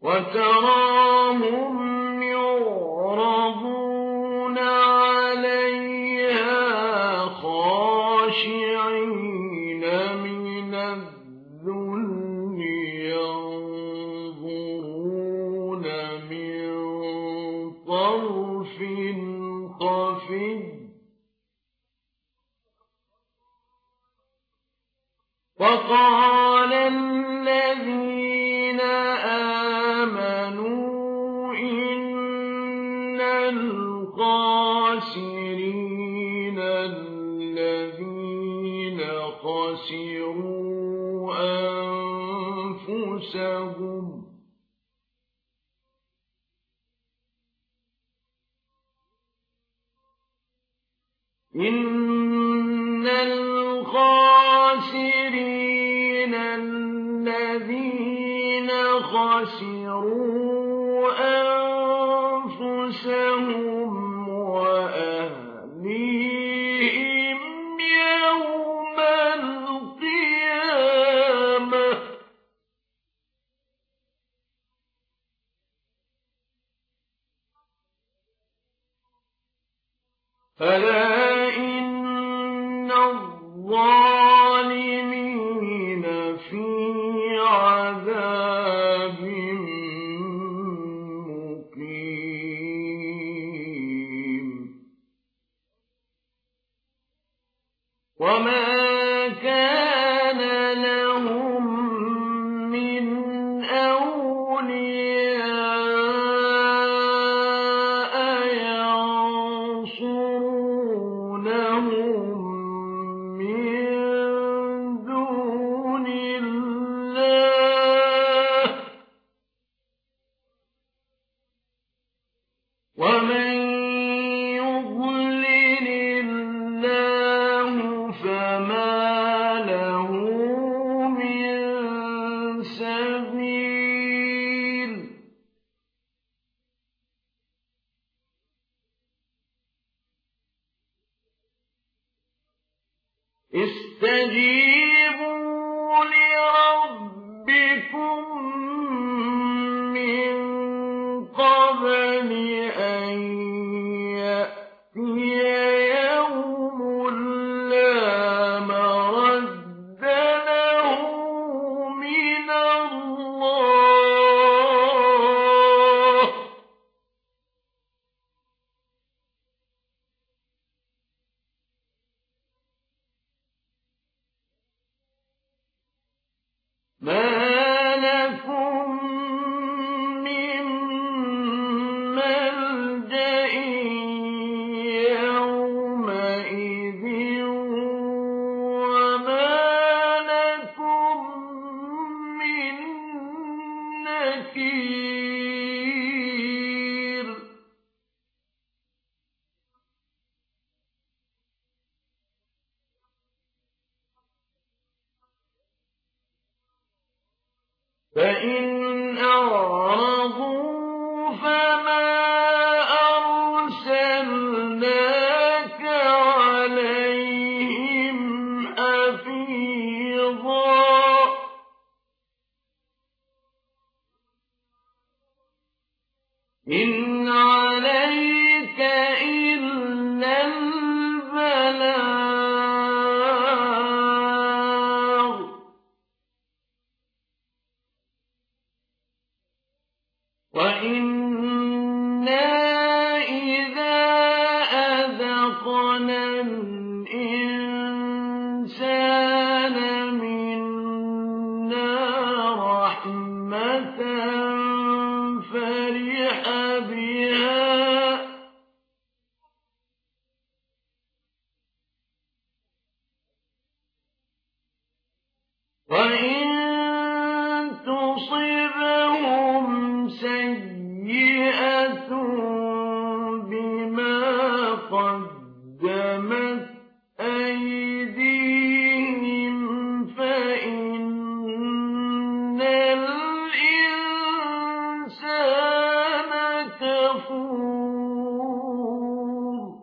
وتراهم يعرضون عليها خاشعين من الذل ينظرون من طرف خفي وقال الذين آمنوا إن الخاسرين الذين خسروا أنفسهم إن الخاسرين الذين خسروا أنفسهم وأهليهم يوم القيامة ألا إن الظالمين في عذاب مقيم وما كان لهم من أولياء ينصرونهم من دون الله ومن يضلل الله فما له من سبيل استجيبوا لربكم من قبل أن يأتي يوم لا مرد له من الله ما لكم من ملجأ يومئذ وما لكم من نكير فإن أعرضوا فما أرسلناك عليهم حفيظا إن عليك إلا البلاغ وإنا إذا أذقنا الإنسان منا رحمة فرح بها وإن تصبهم سيئة بما قدمت أيديهم فإن الإنسان كفور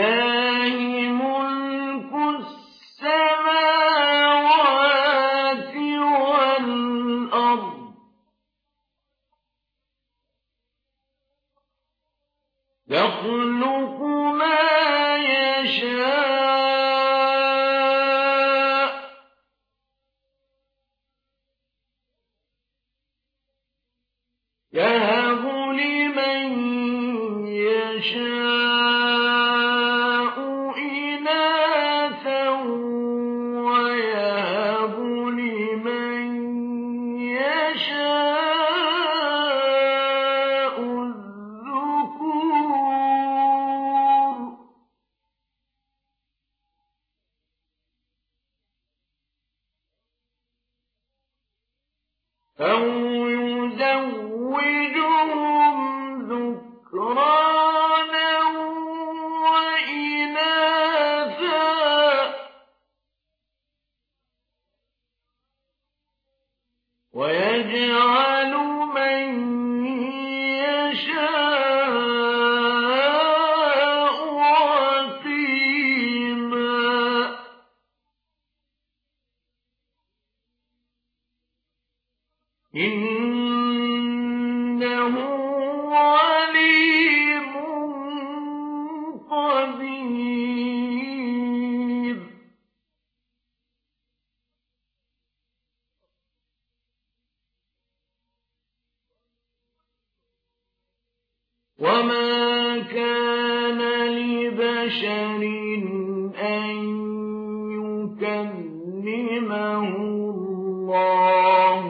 لله ملك السماوات أَوْ يُزَوِّجُهُمْ ذُكْرَانًا وَإِنَاثًا وَيَجْعَلُ مَن يَشَاءُ عَقِيمًا إِنَّهُ عَلِيمٌ قَدِيرٌ وَمَا كَانَ لِبَشَرٍ أَن يُكَلِّمَهُ اللَّهُ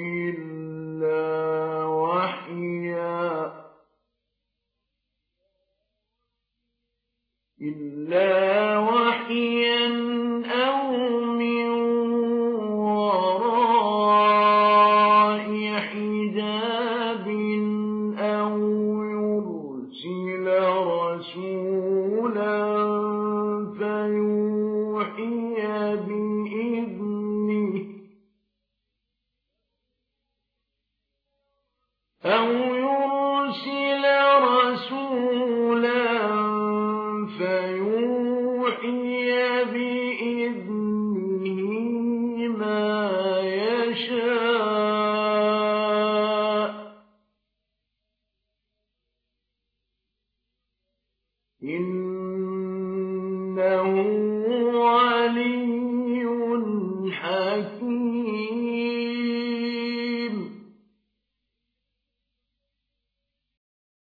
إِلَّا وَحْيًا أَوْ مِن وَرَاءِ حِجَابٍ أَوْ يُرْسِلَ رَسُولًا فَيُوحِيَ بِإِذْنِهِ مَا يَشَاءُ ۚ إِنَّ